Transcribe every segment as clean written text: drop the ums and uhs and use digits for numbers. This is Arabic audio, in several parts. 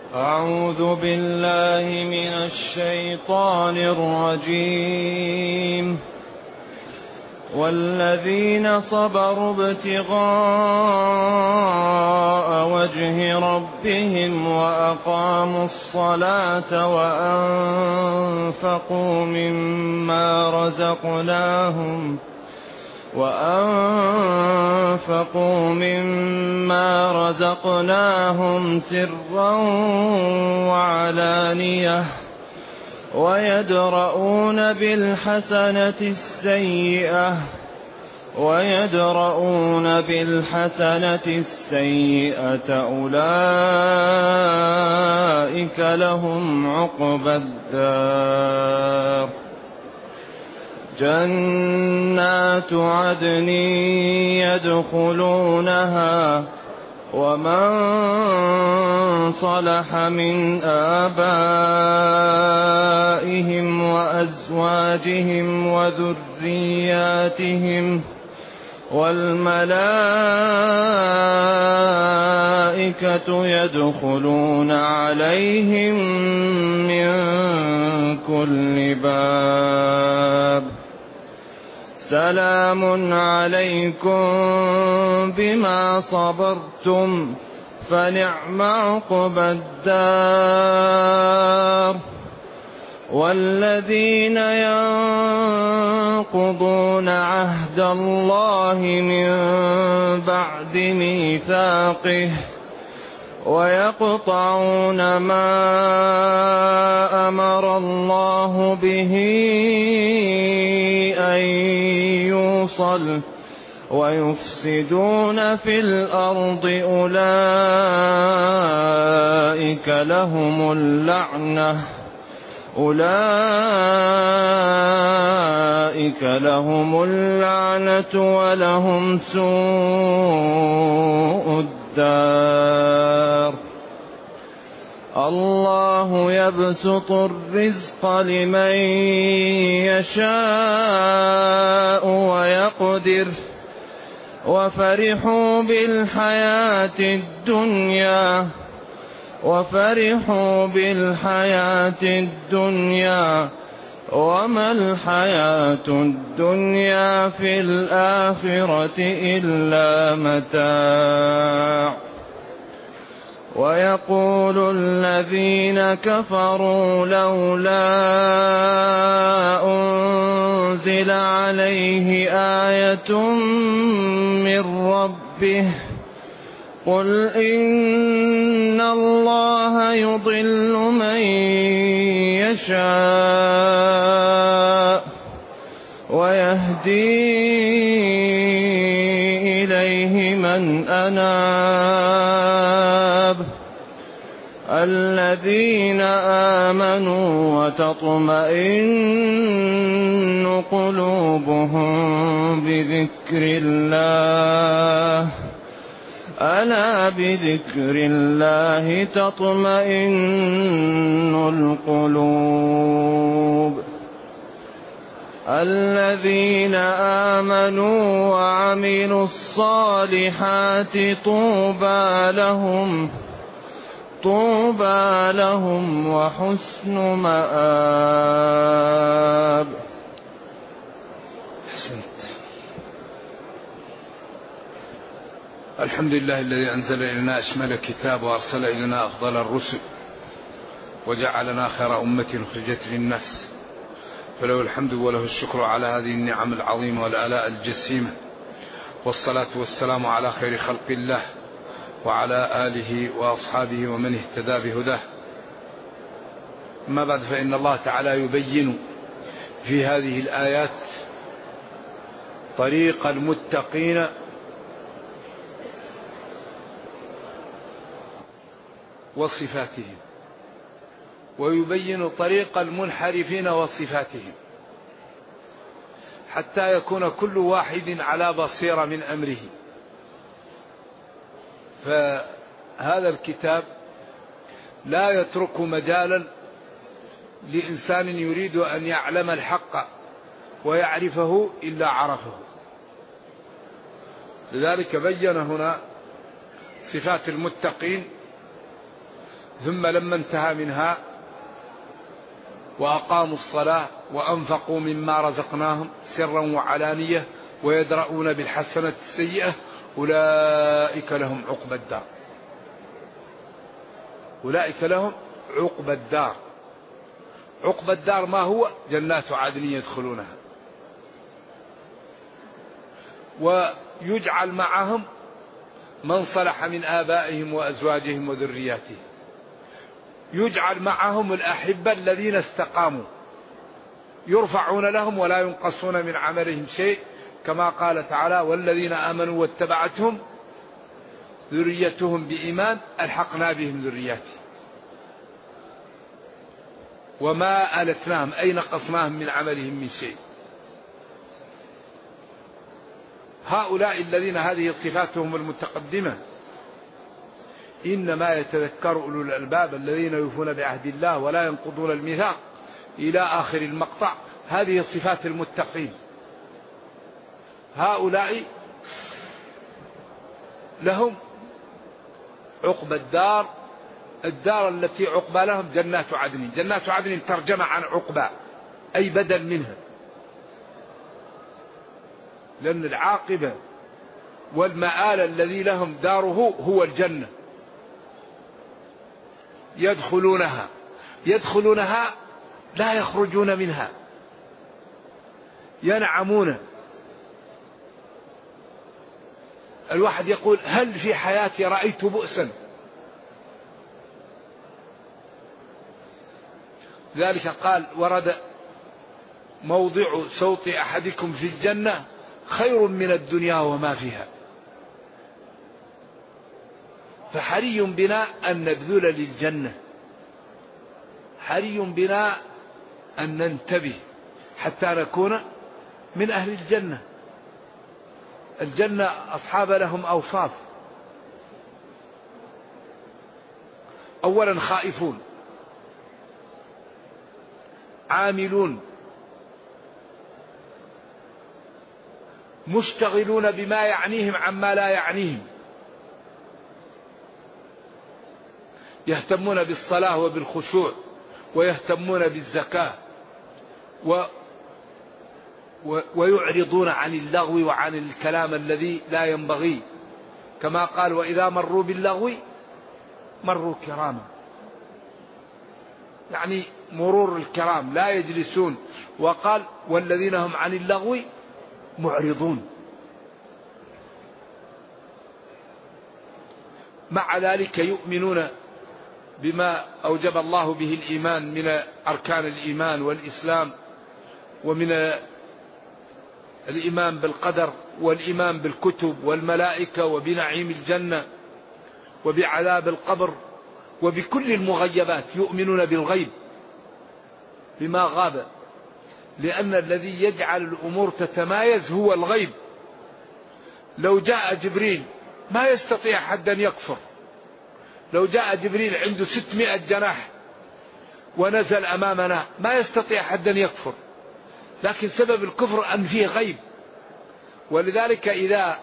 أعوذ بالله من الشيطان الرجيم. والذين صبروا ابتغاء وجه ربهم وأقاموا الصلاة وأنفقوا مما رزقناهم سرا وعلانية ويدرؤون بالحسنة السيئة أولئك لهم عقبى الدار. جنات عدن يدخلونها ومن صلح من آبائهم وأزواجهم وذرياتهم والملائكة يدخلون عليهم من كل باب. سلام عليكم بما صبرتم فنعم عقبى الدار. والذين ينقضون عهد الله من بعد ميثاقه ويقطعون ما أمر الله به أن يوصل ويفسدون في الأرض أولئك لهم اللعنة ولهم سوء الدار. الله يبسط الرزق لمن يشاء ويقدر وفرحوا بالحياة الدنيا وما الحياة الدنيا في الآخرة إلا متاع. ويقول الذين كفروا لولا أنزل عليه آية من ربه قل إن الله يضل من يشاء ويهدي إليه من أناب. الذين آمنوا وتطمئن قلوبهم بذكر الله ألا بذكر الله تطمئن القلوب. الذين آمنوا وعملوا الصالحات طوبى لهم وحسن مآب. الحمد لله الذي أنزل إلينا أشمل الكتاب وأرسل إلينا أفضل الرسل وجعلنا خير أمة أخرجت للناس، فله الحمد وله الشكر على هذه النعم العظيمة والآلاء الجسيمة، والصلاة والسلام على خير خلق الله وعلى آله وأصحابه ومن اهتدى بهداه. أما بعد، فإن الله تعالى يبين في هذه الآيات طريق المتقين وصفاتهم، ويبين طريق المنحرفين وصفاتهم، حتى يكون كل واحد على بصيرة من أمره. فهذا الكتاب لا يترك مجالا لإنسان يريد أن يعلم الحق ويعرفه إلا عرفه. لذلك بين هنا صفات المتقين ثم لما انتهى منها وأقاموا الصلاة وأنفقوا مما رزقناهم سرا وعلانية ويدرؤون بالحسنة السيئة أولئك لهم عقبى الدار. أولئك لهم عقبى الدار. عقبى الدار ما هو؟ جنات عدن يدخلونها، ويجعل معهم من صلح من آبائهم وأزواجهم وذرياتهم، يجعل معهم الأحبة الذين استقاموا يرفعون لهم ولا ينقصون من عملهم شيء، كما قال تعالى والذين آمنوا واتبعتهم ذريتهم بإيمان ألحقنا بهم ذرياتهم وما ألتناهم أي نقصناهم من عملهم من شيء. هؤلاء الذين هذه صفاتهم المتقدمة إنما يتذكر أولو الألباب الذين يوفون بعهد الله ولا ينقضون الميثاق إلى آخر المقطع. هذه صفات المتقين. هؤلاء لهم عقبى الدار، الدار التي عقبى لهم جنات عدن. جنات عدن ترجمة عن عقبى أي بدل منها، لأن العاقبة والمآل الذي لهم داره هو الجنة. يدخلونها لا يخرجون منها، ينعمون. الواحد يقول هل في حياتي رأيت بؤسا؟ ذلك قال ورد موضع سوط أحدكم في الجنة خير من الدنيا وما فيها. فحري بنا أن نبذل للجنة، حري بنا أن ننتبه حتى نكون من أهل الجنة. الجنة أصحاب لهم أوصاف: أولا خائفون، عاملون، مشتغلون بما يعنيهم عما لا يعنيهم، يهتمون بالصلاة وبالخشوع، ويهتمون بالزكاة، ويعرضون عن اللغو وعن الكلام الذي لا ينبغي، كما قال وإذا مروا باللغو مروا كراما، يعني مرور الكرام لا يجلسون. وقال والذين هم عن اللغو معرضون. مع ذلك يؤمنون بما أوجب الله به الإيمان من أركان الإيمان والإسلام، ومن الإيمان بالقدر والإيمان بالكتب والملائكة وبنعيم الجنة وبعذاب القبر وبكل المغيبات. يؤمنون بالغيب بما غاب، لأن الذي يجعل الأمور تتمايز هو الغيب. لو جاء جبريل ما يستطيع حد أن يكفر. لو جاء جبريل عنده 600 جناح ونزل أمامنا ما يستطيع حد أن يكفر، لكن سبب الكفر أن فيه غيب. ولذلك إذا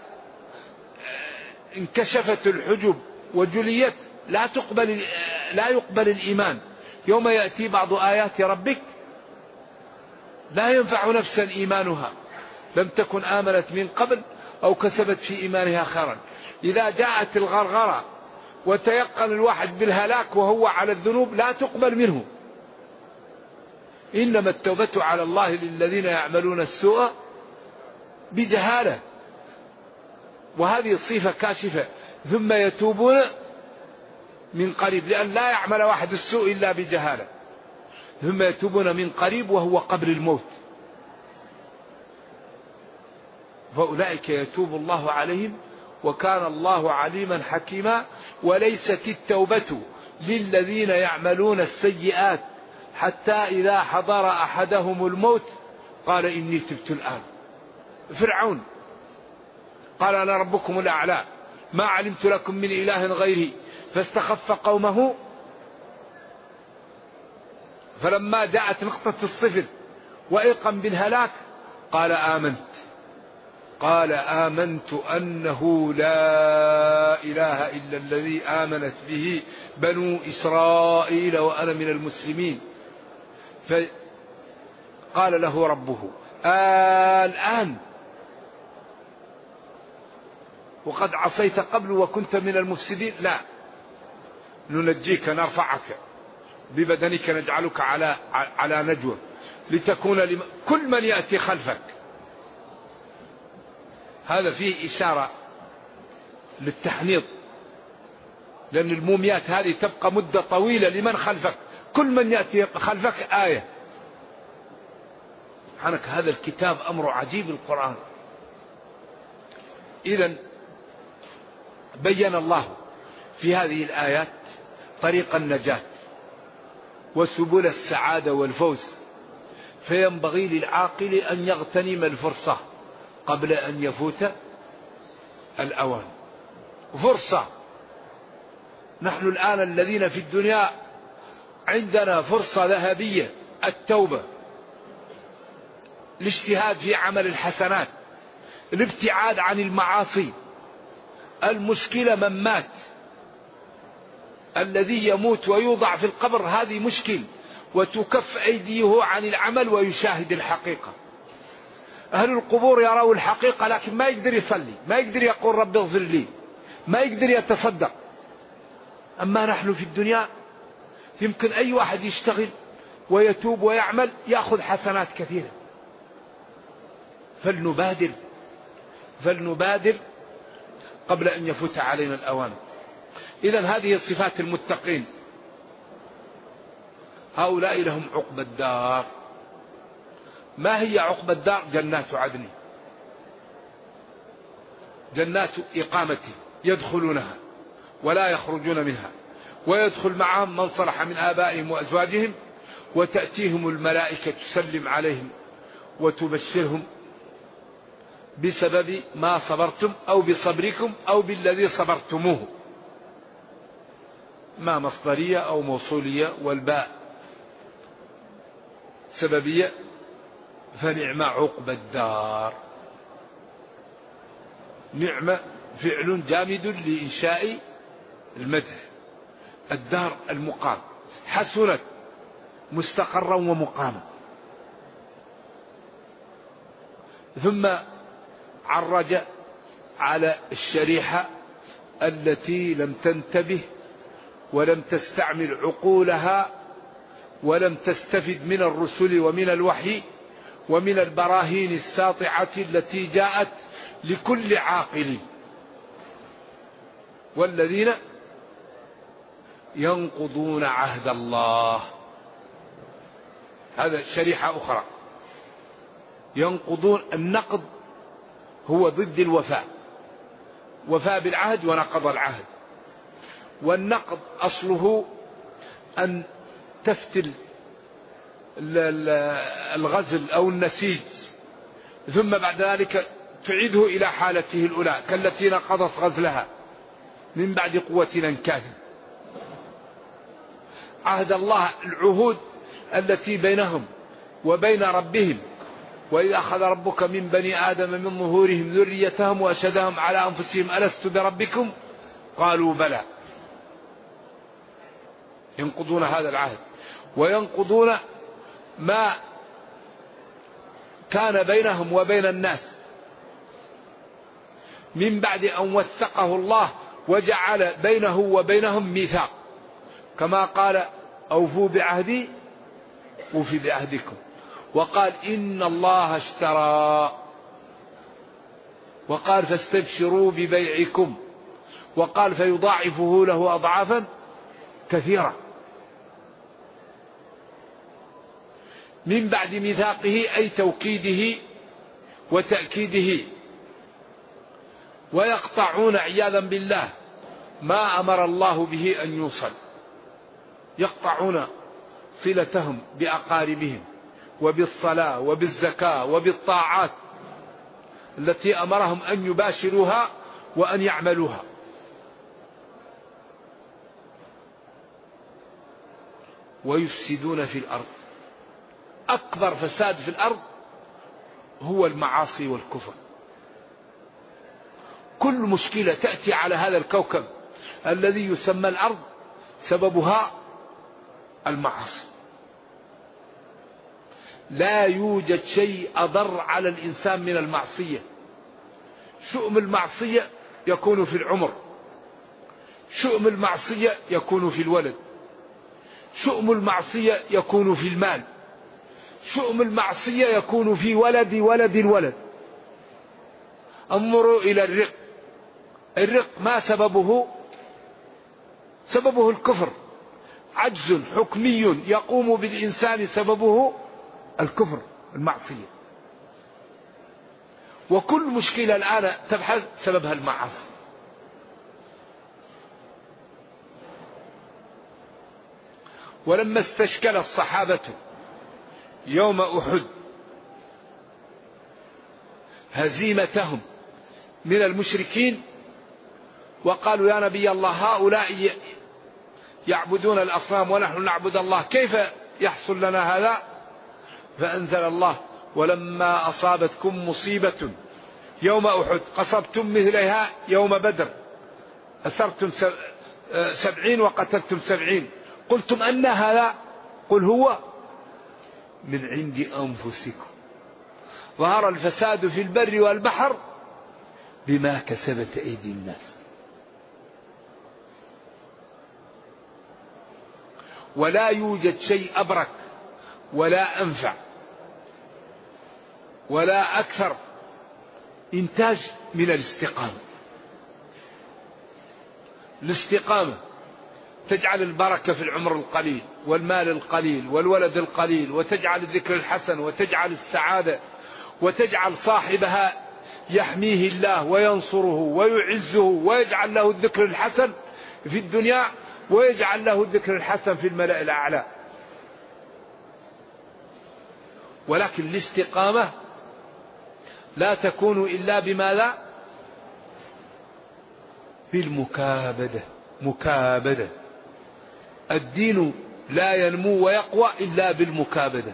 انكشفت الحجب وجليت لا يقبل الإيمان. يوم يأتي بعض آيات ربك لا ينفع نفسا إيمانها لم تكن آمنت من قبل أو كسبت في إيمانها خيرا. إذا جاءت الغرغرة وتيقن الواحد بالهلاك وهو على الذنوب لا تقبل منه. إنما التوبة على الله للذين يعملون السوء بجهالة، وهذه صفة كاشفة. ثم يتوبون من قريب، لأن لا يعمل واحد السوء إلا بجهالة. ثم يتوبون من قريب وهو قبل الموت، فأولئك يتوب الله عليهم وكان الله عليما حكيما. وليست التوبة للذين يعملون السيئات حتى إذا حضر أحدهم الموت قال إني تبت الآن. فرعون قال أنا ربكم الأعلى ما علمت لكم من إله غيري، فاستخف قومه، فلما جاءت نقطة الصفر وإيقن بالهلاك قال آمنت قال آمنت أنه لا إله إلا الذي آمنت به بنو إسرائيل وأنا من المسلمين. فقال له ربه الآن وقد عصيت قبل وكنت من المفسدين؟ لا، ننجيك نرفعك ببدنك نجعلك على نجوى لتكون كل من يأتي خلفك. هذا فيه إشارة للتحنيط، لأن الموميات هذه تبقى مدة طويلة لمن خلفك، كل من يأتي خلفك آية. سبحانك هذا الكتاب أمر عجيب القرآن. إذن بين الله في هذه الآيات طريق النجاة وسبل السعادة والفوز، فينبغي للعاقل أن يغتنم الفرصة قبل أن يفوت الأوان. فرصة، نحن الآن الذين في الدنيا عندنا فرصة ذهبية، التوبة، الاجتهاد في عمل الحسنات، الابتعاد عن المعاصي. المشكلة من مات، الذي يموت ويوضع في القبر هذه مشكل، وتكف أيديه عن العمل ويشاهد الحقيقة. أهل القبور يروا الحقيقة لكن ما يقدر يصلي، ما يقدر يقول رب اغفر لي، ما يقدر يتصدق. أما نحن في الدنيا يمكن أي واحد يشتغل ويتوب ويعمل يأخذ حسنات كثيرة. فلنبادر قبل أن يفوت علينا الأوان. إذن هذه صفات المتقين، هؤلاء لهم عقبى الدار. ما هي عقبى الدار؟ جنات عدن، جنات إقامة يدخلونها ولا يخرجون منها، ويدخل معهم من صلح من آبائهم وأزواجهم، وتأتيهم الملائكة تسلم عليهم وتبشرهم بسبب ما صبرتم أو بصبركم أو بالذي صبرتموه. ما مصدرية أو موصولية، والباء سببية، فنعم عقبى الدار. نعم فعل جامد لإنشاء المدح، الدار المقام، حسنت مستقرا ومقاما. ثم عرج على الشريحة التي لم تنتبه ولم تستعمل عقولها ولم تستفد من الرسل ومن الوحي ومن البراهين الساطعة التي جاءت لكل عاقل، والذين ينقضون عهد الله. هذا شريحة أخرى. ينقضون، النقض هو ضد الوفاء، وفاء بالعهد ونقض العهد. والنقض أصله أن تفتل الغزل أو النسيج، ثم بعد ذلك تعيده إلى حالته الأولى كالتي نقضت غزلها من بعد قوة أنكاثا. عهد الله العهود التي بينهم وبين ربهم، وإذا أخذ ربك من بني آدم من ظهورهم ذريتهم وأشهدهم على أنفسهم ألست بربكم قالوا بلى. ينقضون هذا العهد، وينقضون ما كان بينهم وبين الناس من بعد أن وثقه الله وجعل بينه وبينهم ميثاق، كما قال أوفوا بعهدي أوفي بعهدكم، وقال إن الله اشترى، وقال فاستبشروا ببيعكم، وقال فيضاعفه له أضعافا كثيرة. من بعد ميثاقه أي توكيده وتأكيده. ويقطعون عياذا بالله ما أمر الله به أن يوصل، يقطعون صلتهم بأقاربهم وبالصلاة وبالزكاة وبالطاعات التي أمرهم أن يباشروها وأن يعملوها. ويفسدون في الأرض. أكبر فساد في الأرض هو المعاصي والكفر. وكل مشكلة تأتي على هذا الكوكب الذي يسمى الأرض سببها المعاصي. لا يوجد شيء أضر على الإنسان من المعصية. شؤم المعصية يكون في العمر، شؤم المعصية يكون في الولد، شؤم المعصية يكون في المال، شؤم المعصية يكون في ولد ولد الولد. انظروا إلى الرق. الرق ما سببه؟ سببه الكفر. عجز حكمي يقوم بالإنسان سببه الكفر، المعصية. وكل مشكلة الآن تبحث سببها المعاصي. ولما استشكل الصحابة يوم أحد هزيمتهم من المشركين وقالوا يا نبي الله هؤلاء يعبدون الأصنام ونحن نعبد الله، كيف يحصل لنا هذا؟ فأنزل الله ولما أصابتكم مصيبة يوم أحد قصبتم مثلها يوم بدر، أسرتم 70 وقتلتم 70، قلتم أن هذا؟ قل هو من عند أنفسكم ظهر الفساد في البر والبحر بما كسبت أيدي الناس. ولا يوجد شيء أبرك ولا أنفع ولا أكثر إنتاج من الاستقامة. الاستقامة تجعل البركة في العمر القليل والمال القليل والولد القليل، وتجعل الذكر الحسن، وتجعل السعادة، وتجعل صاحبها يحميه الله وينصره ويعزه، ويجعل له الذكر الحسن في الدنيا ويجعل له الذكر الحسن في الملأ الأعلى. ولكن الاستقامة لا تكون إلا بماذا؟ بالمكابدة. مكابدة. الدين لا ينمو ويقوى إلا بالمكابدة.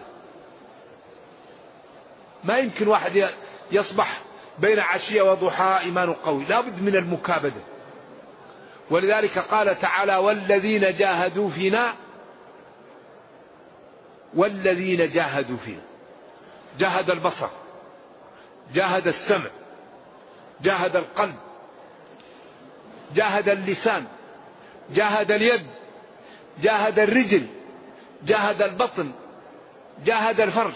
ما يمكن واحد يصبح بين عشية وضحى إيمان قوي، لا بد من المكابدة. ولذلك قال تعالى والذين جاهدوا فينا، والذين جاهدوا فينا. جاهد البصر، جاهد السمع، جاهد القلب، جاهد اللسان، جاهد اليد، جاهد الرجل، جاهد البطن، جاهد الفرج،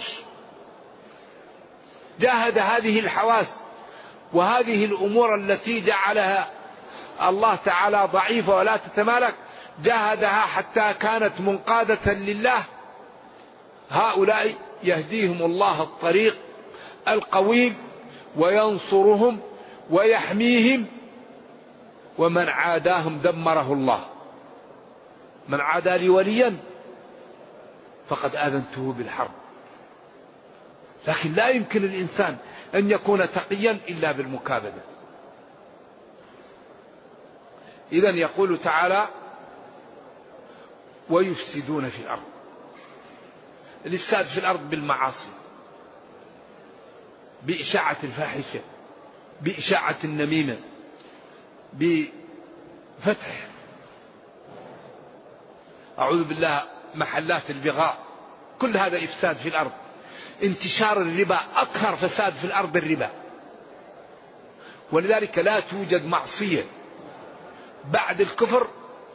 جاهد هذه الحواس وهذه الأمور التي جعلها الله تعالى ضعيفة ولا تتمالك، جاهدها حتى كانت منقادة لله. هؤلاء يهديهم الله الطريق القويم وينصرهم ويحميهم، ومن عاداهم دمره الله. من عادى لي وليا فقد آذنته بالحرب. لكن لا يمكن الإنسان أن يكون تقيا إلا بالمكابدة. إذن يقول تعالى ويفسدون في الأرض. الإفساد في الأرض بالمعاصي، بإشاعة الفاحشة، بإشاعة النميمة، بفتح أعوذ بالله محلات البغاء، كل هذا إفساد في الأرض. انتشار الربا، أكثر فساد في الأرض الربا. ولذلك لا توجد معصية بعد الكفر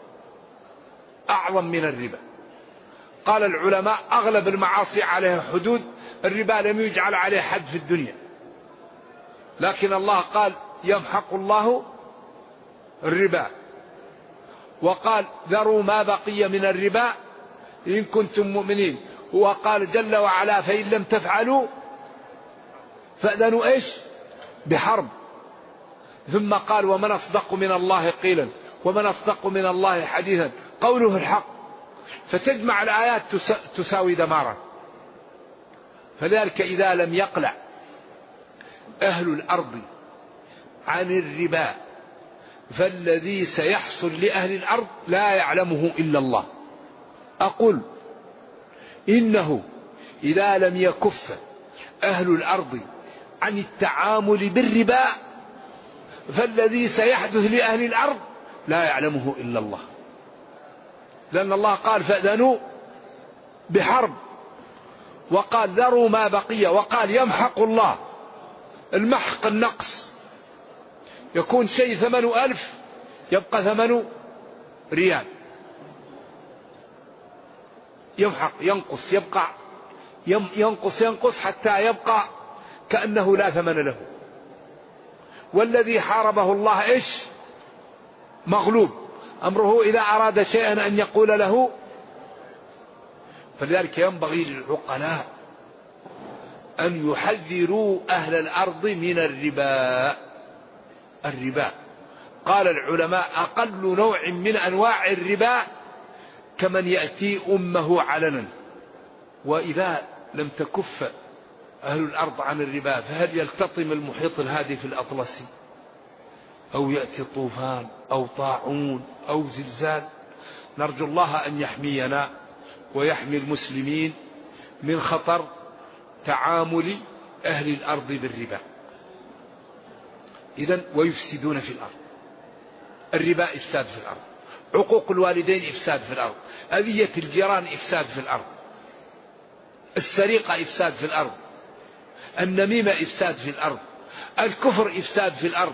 أعظم من الربا. قال العلماء أغلب المعاصي عليها حدود، الربا لم يجعل عليه حد في الدنيا، لكن الله قال يمحق الله الربا، وقال ذروا ما بقي من الربا إن كنتم مؤمنين، وقال جل وعلا فإن لم تفعلوا فأذنوا إيش؟ بحرب. ثم قال ومن أصدق من الله قيلا ومن أصدق من الله حديثا قوله الحق. فتجمع الآيات تساوي دمارا. فذلك إذا لم يقلع أهل الأرض عن الربا فالذي سيحصل لأهل الأرض لا يعلمه إلا الله. أقول إنه إذا لم يكف أهل الأرض عن التعامل بالربا فالذي سيحدث لأهل الأرض لا يعلمه إلا الله، لأن الله قال فأذنوا بحرب، وقال ذروا ما بقي، وقال يمحق الله. المحق النقص، يكون شيء 8,000 يبقى 8 ريال، يمحق ينقص، يبقى ينقص حتى يبقى كأنه لا ثمن له. والذي حاربه الله إيش؟ مغلوب، أمره إذا أراد شيئا أن يقول له. فلذلك ينبغي للعقلاء أن يحذروا أهل الأرض من الربا. الربا قال العلماء أقل نوع من أنواع الربا كمن يأتي أمه علنا. وإذا لم تكف أهل الأرض عن الربا فهل يلتطم المحيط الهادف الأطلسي، أو يأتي طوفان أو طاعون أو زلزال؟ نرجو الله أن يحمينا ويحمي المسلمين من خطر تعامل أهل الأرض بالربا. إذن ويفسدون في الأرض. الربا إفساد في الأرض، عقوق الوالدين إفساد في الأرض، أذية الجيران إفساد في الأرض، السرقة إفساد في الأرض، النميمة إفساد في الأرض، الكفر إفساد في الأرض،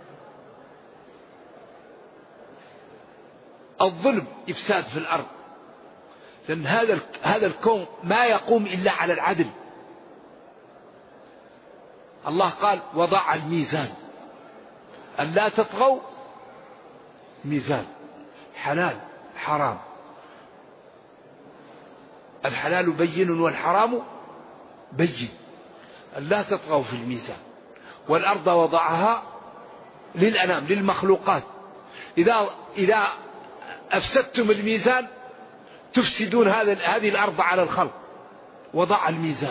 الظلم إفساد في الأرض. لأن هذا الكون ما يقوم إلا على العدل. الله قال وضع الميزان ألا تطغوا، ميزان حلال حرام، الحلال بين والحرام بين، ألا تطغوا في الميزان. والأرض وضعها للأنام للمخلوقات، إذا أفسدتم الميزان تفسدون هذه الأرض على الخلق. وضع الميزان.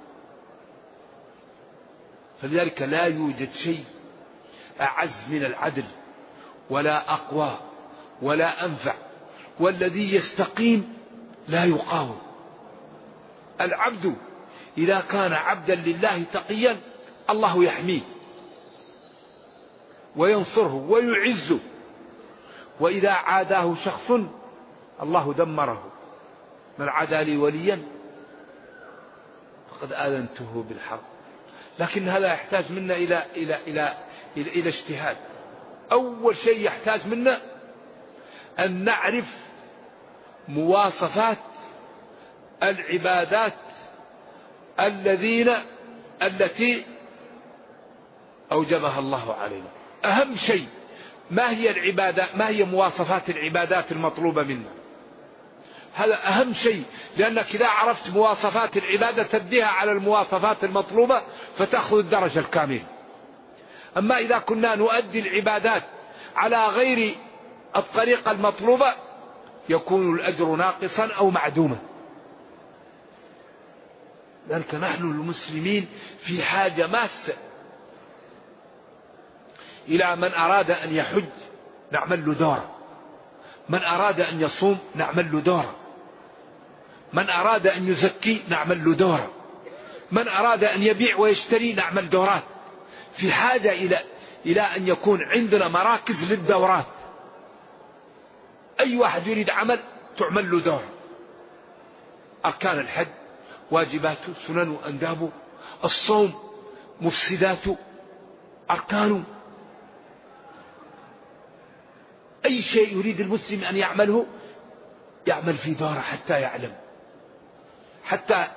فلذلك لا يوجد شيء أعز من العدل ولا أقوى ولا أنفع، والذي يستقيم لا يقاوم. العبد إذا كان عبدا لله تقيا الله يحميه وينصره ويعزه، وإذا عاداه شخص الله دمره. من عادى لي وليا فقد آذنته بالحرب. لكن هذا يحتاج منا إلى اجتهاد. أول شيء يحتاج منا أن نعرف مواصفات العبادات التي أوجبها الله علينا. أهم شيء ما هي العبادة، ما هي مواصفات العبادات المطلوبة منا. هذا أهم شيء، لأنك إذا عرفت مواصفات العبادة تديها على المواصفات المطلوبة فتأخذ الدرجة الكاملة. أما إذا كنا نؤدي العبادات على غير الطريقة المطلوبة يكون الأجر ناقصا أو معدوما. لذلك نحن المسلمين في حاجة ماسة إلى من أراد أن يحج نعمل له دورة، من أراد أن يصوم نعمل له دورة، من أراد أن يزكي نعمل له دورة، من أراد أن يبيع ويشتري نعمل دورات. في حاجة إلى أن يكون عندنا مراكز للدورات. أي واحد يريد عمل تعمل له دورة. أركان الحج، واجباته، سنن أندابه، الصوم مفسداته، أركانه. أي شيء يريد المسلم أن يعمله يعمل في دورة حتى يعلم، حتى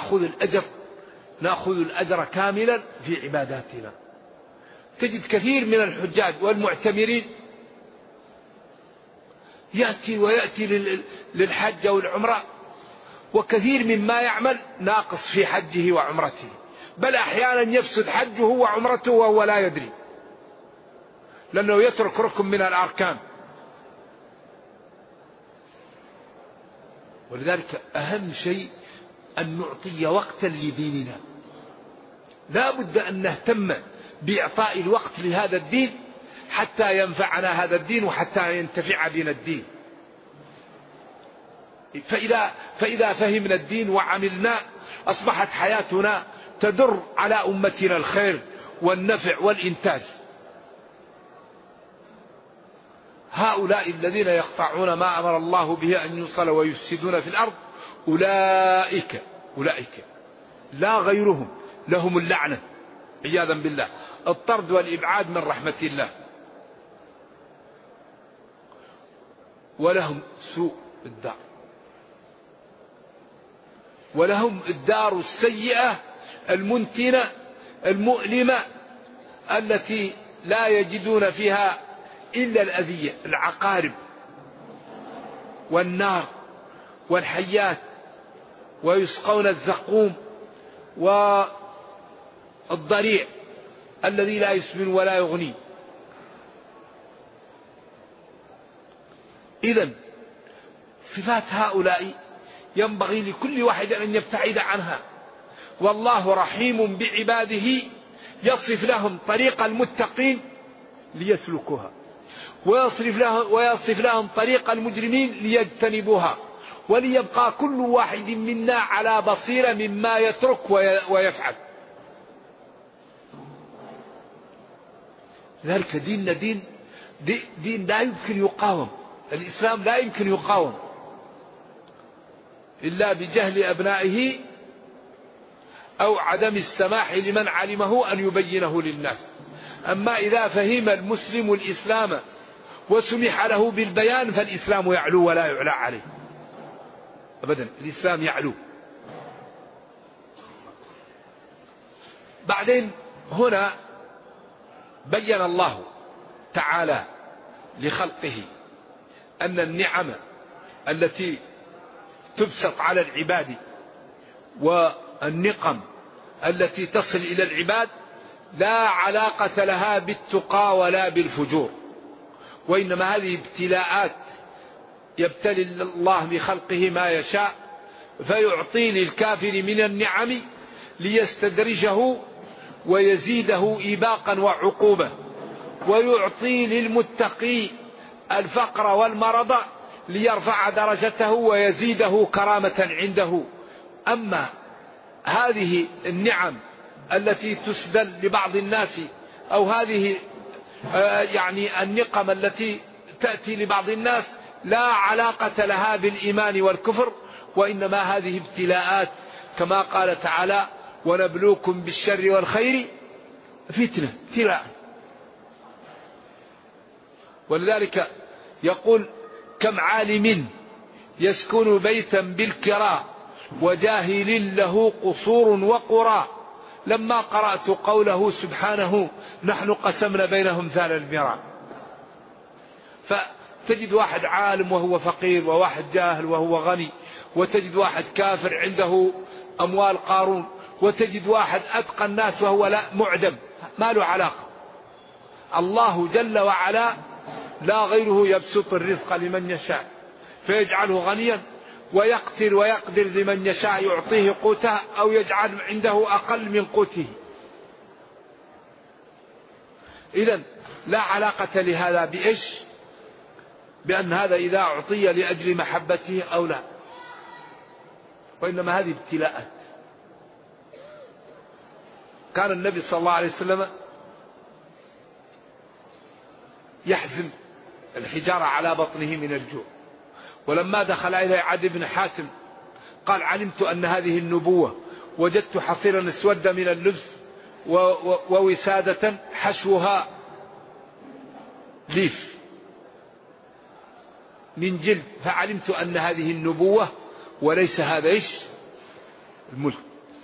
نأخذ الأجر كاملا في عباداتنا. تجد كثير من الحجاج والمعتمرين يأتي للحج والعمرة وكثير مما يعمل ناقص في حجه وعمرته، بل أحيانا يفسد حجه وعمرته وهو لا يدري، لأنه يترك ركن من الأركان. ولذلك أهم شيء أن نعطي وقتا لديننا. لا بد أن نهتم بإعطاء الوقت لهذا الدين حتى ينفعنا هذا الدين وحتى ينتفع بنا الدين. فإذا فهمنا الدين وعملنا أصبحت حياتنا تدر على أمتنا الخير والنفع والإنتاج. هؤلاء الذين يقطعون ما أمر الله به أن يوصل ويفسدون في الأرض أولئك لا غيرهم لهم اللعنة عياذا بالله، الطرد والإبعاد من رحمة الله، ولهم سوء الدار، ولهم الدار السيئة المنتنة المؤلمة التي لا يجدون فيها إلا الأذية، العقارب والنار والحيات، ويسقون الزقوم والضريع الذي لا يسمن ولا يغني. إذن صفات هؤلاء ينبغي لكل واحد أن يبتعد عنها، والله رحيم بعباده يصف لهم طريق المتقين ليسلكوها، ويصف لهم طريق المجرمين ليجتنبوها، وليبقى كل واحد منا على بصيرة مما يترك ويفعل. ذلك ديننا دين لا يمكن يقاوم، الإسلام لا يمكن يقاوم إلا بجهل أبنائه أو عدم السماح لمن علمه أن يبينه للناس. أما إذا فهم المسلم الإسلام وسمح له بالبيان فالإسلام يعلو ولا يعلى عليه أبدا، الإسلام يعلو. بعدين هنا بين الله تعالى لخلقه أن النعم التي تبسط على العباد والنقم التي تصل إلى العباد لا علاقة لها بالتقى ولا بالفجور، وإنما هذه ابتلاءات يبتلي الله بخلقه ما يشاء، فيعطي للكافر من النعم ليستدرجه ويزيده إباقا وعقوبة، ويعطي للمتقي الفقر والمرض ليرفع درجته ويزيده كرامة عنده. أما هذه النعم التي تسدل لبعض الناس أو هذه يعني النقم التي تأتي لبعض الناس لا علاقة لها بالإيمان والكفر، وإنما هذه ابتلاءات كما قال تعالى ونبلوكم بالشر والخير فتنة ابتلاء. ولذلك يقول كم عالم يسكن بيتا بالكراء وجاهل له قصور وقرى، لما قرأت قوله سبحانه نحن قسمنا بينهم ثال المراء، فتجد واحد عالم وهو فقير، وواحد جاهل وهو غني، وتجد واحد كافر عنده أموال قارون، وتجد واحد أتقى الناس وهو لا معدم، ما له علاقة. الله جل وعلا لا غيره يبسط الرزق لمن يشاء فيجعله غنيا، ويقتل ويقدر لمن يشاء يعطيه قوته أو يجعل عنده أقل من قوته. إذن لا علاقة لهذا بإيش؟ بأن هذا إذا أعطي لأجل محبته أو لا، وإنما هذه ابتلاءات. كان النبي صلى الله عليه وسلم يحزم الحجارة على بطنه من الجوع، ولما دخل إليه عدي بن حاتم قال علمت أن هذه النبوة، وجدت حصيرا اسود من اللبس ووسادة حشوها ليف من جلد، فعلمت أن هذه النبوة وليس هذا إيش الملك.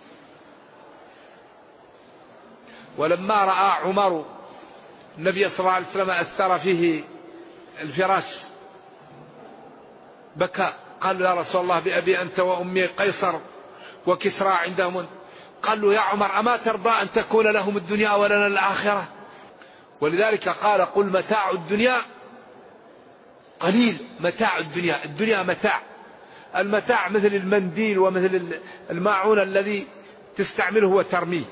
ولما رأى عمر النبي صلى الله عليه وسلم أثر فيه الفراش بكى، قال يا رسول الله بأبي أنت وأمي قيصر وكسرى عندهم، قال له يا عمر أما ترضى أن تكون لهم الدنيا ولنا الآخرة؟ ولذلك قال قل متاع الدنيا قليل. متاع الدنيا متاع، المتاع مثل المنديل ومثل الماعون الذي تستعمله وترميه.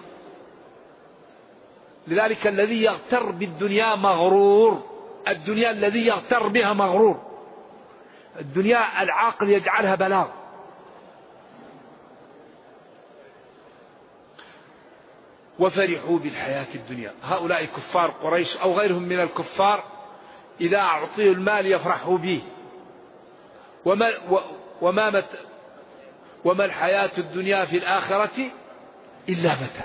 لذلك الذي يغتر بالدنيا مغرور، الدنيا الذي يغتر بها مغرور. الدنيا العاقل يجعلها بلاغ. وفرحوا بالحياة الدنيا، هؤلاء كفار قريش أو غيرهم من الكفار إذا أعطيه المال يفرح به. وما الحياة الدنيا في الآخرة إلا متاع.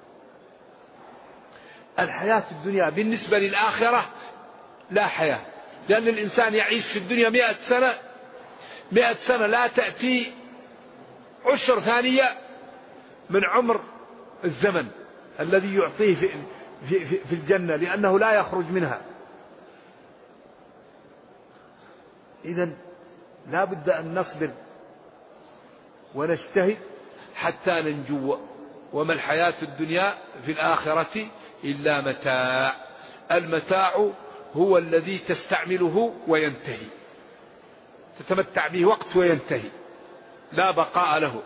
الحياة الدنيا بالنسبة للآخرة لا حياة، لأن الإنسان يعيش في الدنيا 100 سنة، 100 سنة لا تأتي 10 ثانية من عمر الزمن الذي يعطيه في الجنة، لأنه لا يخرج منها. إذن لا بد أن نصبر ونجتهد حتى ننجو. وما الحياة الدنيا في الآخرة إلا متاع. المتاع هو الذي تستعمله وينتهي، تتمتع به وقت وينتهي، لا بقاء له.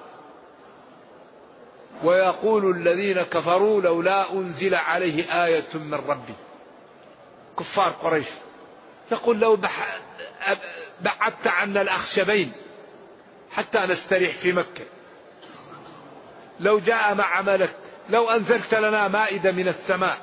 ويقول الذين كفروا لولا أنزل عليه آية من ربه. كفار قريش يقول لو بعدت عنا الأخشبين حتى نستريح في مكة، لو جاء مع ملك، لو أنزلت لنا مائدة من السماء.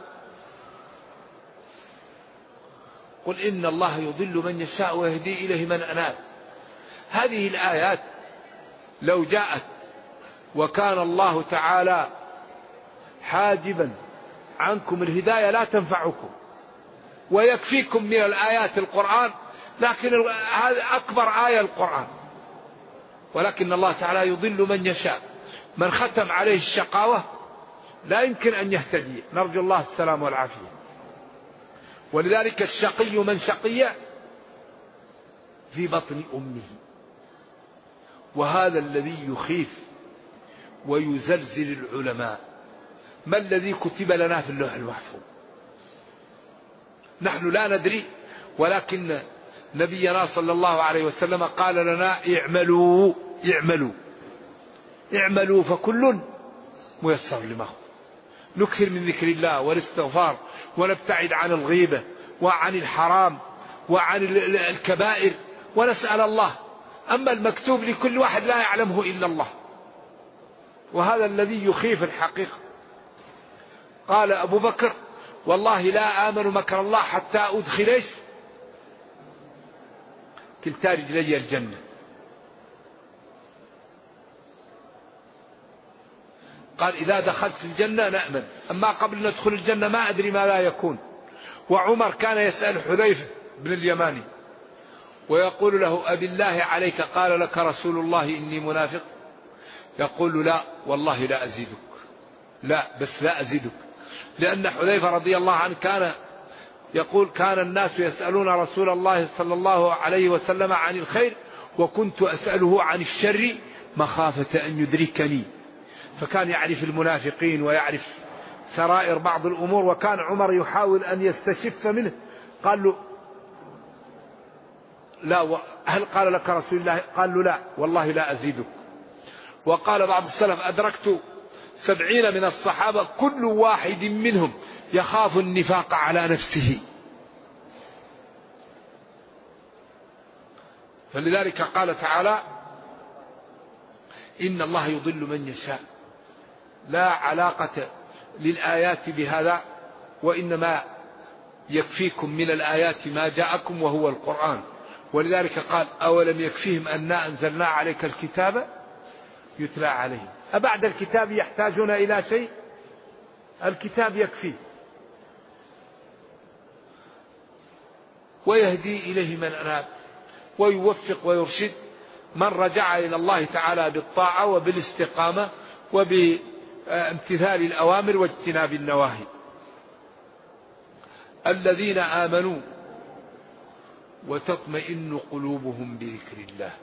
قل إن الله يضل من يشاء ويهدي إليه من أناب. هذه الآيات لو جاءت وكان الله تعالى حاجبا عنكم الهداية لا تنفعكم، ويكفيكم من الآيات القرآن، لكن هذا أكبر آية القرآن. ولكن الله تعالى يضل من يشاء. من ختم عليه الشقاوة لا يمكن أن يهتدي، نرجو الله السلام والعافية. ولذلك الشقي من شقي في بطن أمه. وهذا الذي يخيف ويزلزل العلماء. ما الذي كتب لنا في اللوح المحفوظ؟ نحن لا ندري، ولكن نبينا صلى الله عليه وسلم قال لنا اعملوا اعملوا اعملوا فكل ميسر لما خلق. نكثر من ذكر الله والاستغفار، ونبتعد عن الغيبة وعن الحرام وعن الكبائر، ونسأل الله. أما المكتوب لكل واحد لا يعلمه إلا الله، وهذا الذي يخيف الحقيقة. قال أبو بكر والله لا آمن مكر الله حتى أدخل كلتا رجلي الجنة. قال إذا دخلت الجنة نأمن، أما قبل أن ندخل الجنة ما أدري ما لا يكون. وعمر كان يسأل حذيفة بن اليماني ويقول له أبي الله عليك قال لك رسول الله إني منافق؟ يقول له لا والله لا أزيدك، لا بس لا أزيدك. لأن حذيفة رضي الله عنه كان يقول كان الناس يسألون رسول الله صلى الله عليه وسلم عن الخير، وكنت أسأله عن الشر مخافة أن يدركني. فكان يعرف المنافقين ويعرف سرائر بعض الأمور. وكان عمر يحاول أن يستشف منه. قال له لا، هل قال لك رسول الله؟ قال له لا والله لا أزيدك. وقال بعض السلف أدركت 70 من الصحابة كل واحد منهم يخاف النفاق على نفسه. فلذلك قال تعالى إن الله يضل من يشاء. لا علاقة للآيات بهذا، وإنما يكفيكم من الآيات ما جاءكم وهو القرآن. ولذلك قال أولم يكفيهم أنا أنزلنا عليك الكتاب يتلى عليهم. أبعد الكتاب يحتاجون إلى شيء؟ الكتاب يكفي. ويهدي إليه من أناب، ويوفق ويرشد من رجع إلى الله تعالى بالطاعة وبالاستقامة وبامتثال الأوامر واجتناب النواهي. الذين آمنوا وتطمئن قلوبهم بذكر الله.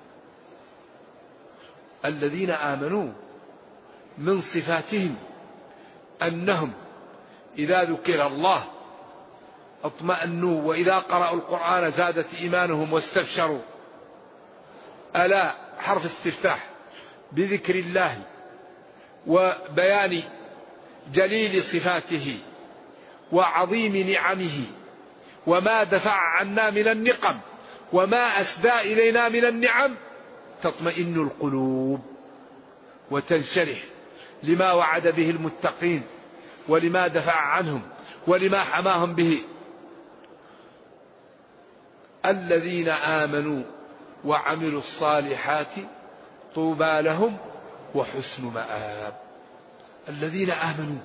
الذين آمنوا من صفاتهم أنهم إذا ذكر الله اطمأنوا، وإذا قرأوا القرآن زادت إيمانهم واستبشروا. ألا حرف استفتاح بذكر الله وبيان جليل صفاته وعظيم نعمه وما دفع عنا من النقم وما أسدى إلينا من النعم، تطمئن القلوب وتنشرح لما وعد به المتقين ولما دفع عنهم ولما حماهم به. الذين آمنوا وعملوا الصالحات طوبى لهم وحسن مآب. الذين آمنوا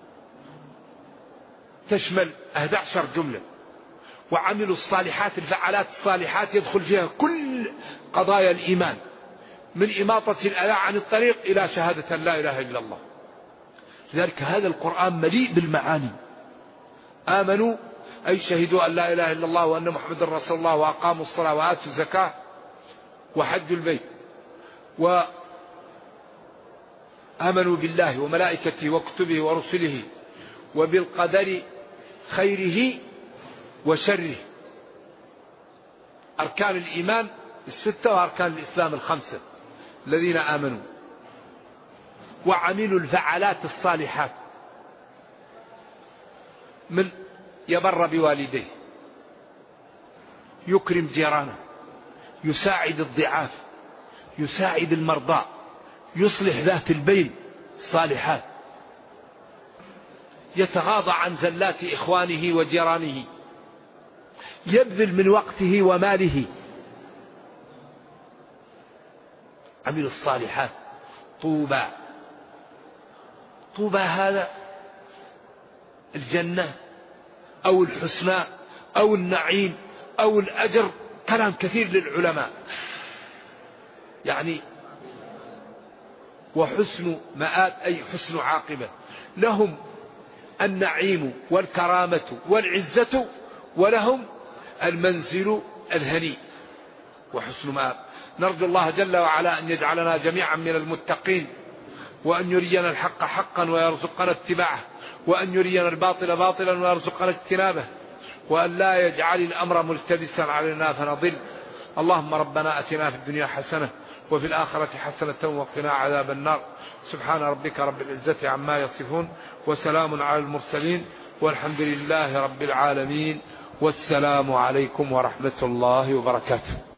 تشمل 11 جملة، وعملوا الصالحات الفعالات الصالحات يدخل فيها كل قضايا الإيمان، من إماطة الأذى عن الطريق إلى شهادة لا إله إلا الله. لذلك هذا القرآن مليء بالمعاني. آمنوا أي شهدوا أن لا إله إلا الله وأن محمد رسول الله وأقاموا الصلاة وآتوا الزكاة وحجوا البيت، وآمنوا بالله وملائكته وكتبه ورسله وبالقدر خيره وشره. أركان الإيمان 6 وأركان الإسلام 5. الذين آمنوا وعملوا الفعالات الصالحات، من يبر بوالديه، يكرم جيرانه، يساعد الضعاف، يساعد المرضى، يصلح ذات البين الصالحات، يتغاضى عن زلات إخوانه وجيرانه، يبذل من وقته وماله. عمل الصالحات طوبى. طوبى هذا الجنة أو الحسنى أو النعيم أو الأجر، كلام كثير للعلماء. يعني وحسن مآب أي حسن عاقبة، لهم النعيم والكرامة والعزة ولهم المنزل الهنيء وحسن مآب. نرجو الله جل وعلا أن يجعلنا جميعا من المتقين، وأن يرينا الحق حقا ويرزقنا اتباعه، وأن يرينا الباطل باطلا ويرزقنا اجتنابه، وأن لا يجعل الأمر ملتبسا علينا فنضل. اللهم ربنا أتنا في الدنيا حسنة وفي الآخرة حسنة وقنا عذاب النار. سبحان ربك رب العزة عما يصفون، وسلام على المرسلين، والحمد لله رب العالمين، والسلام عليكم ورحمة الله وبركاته.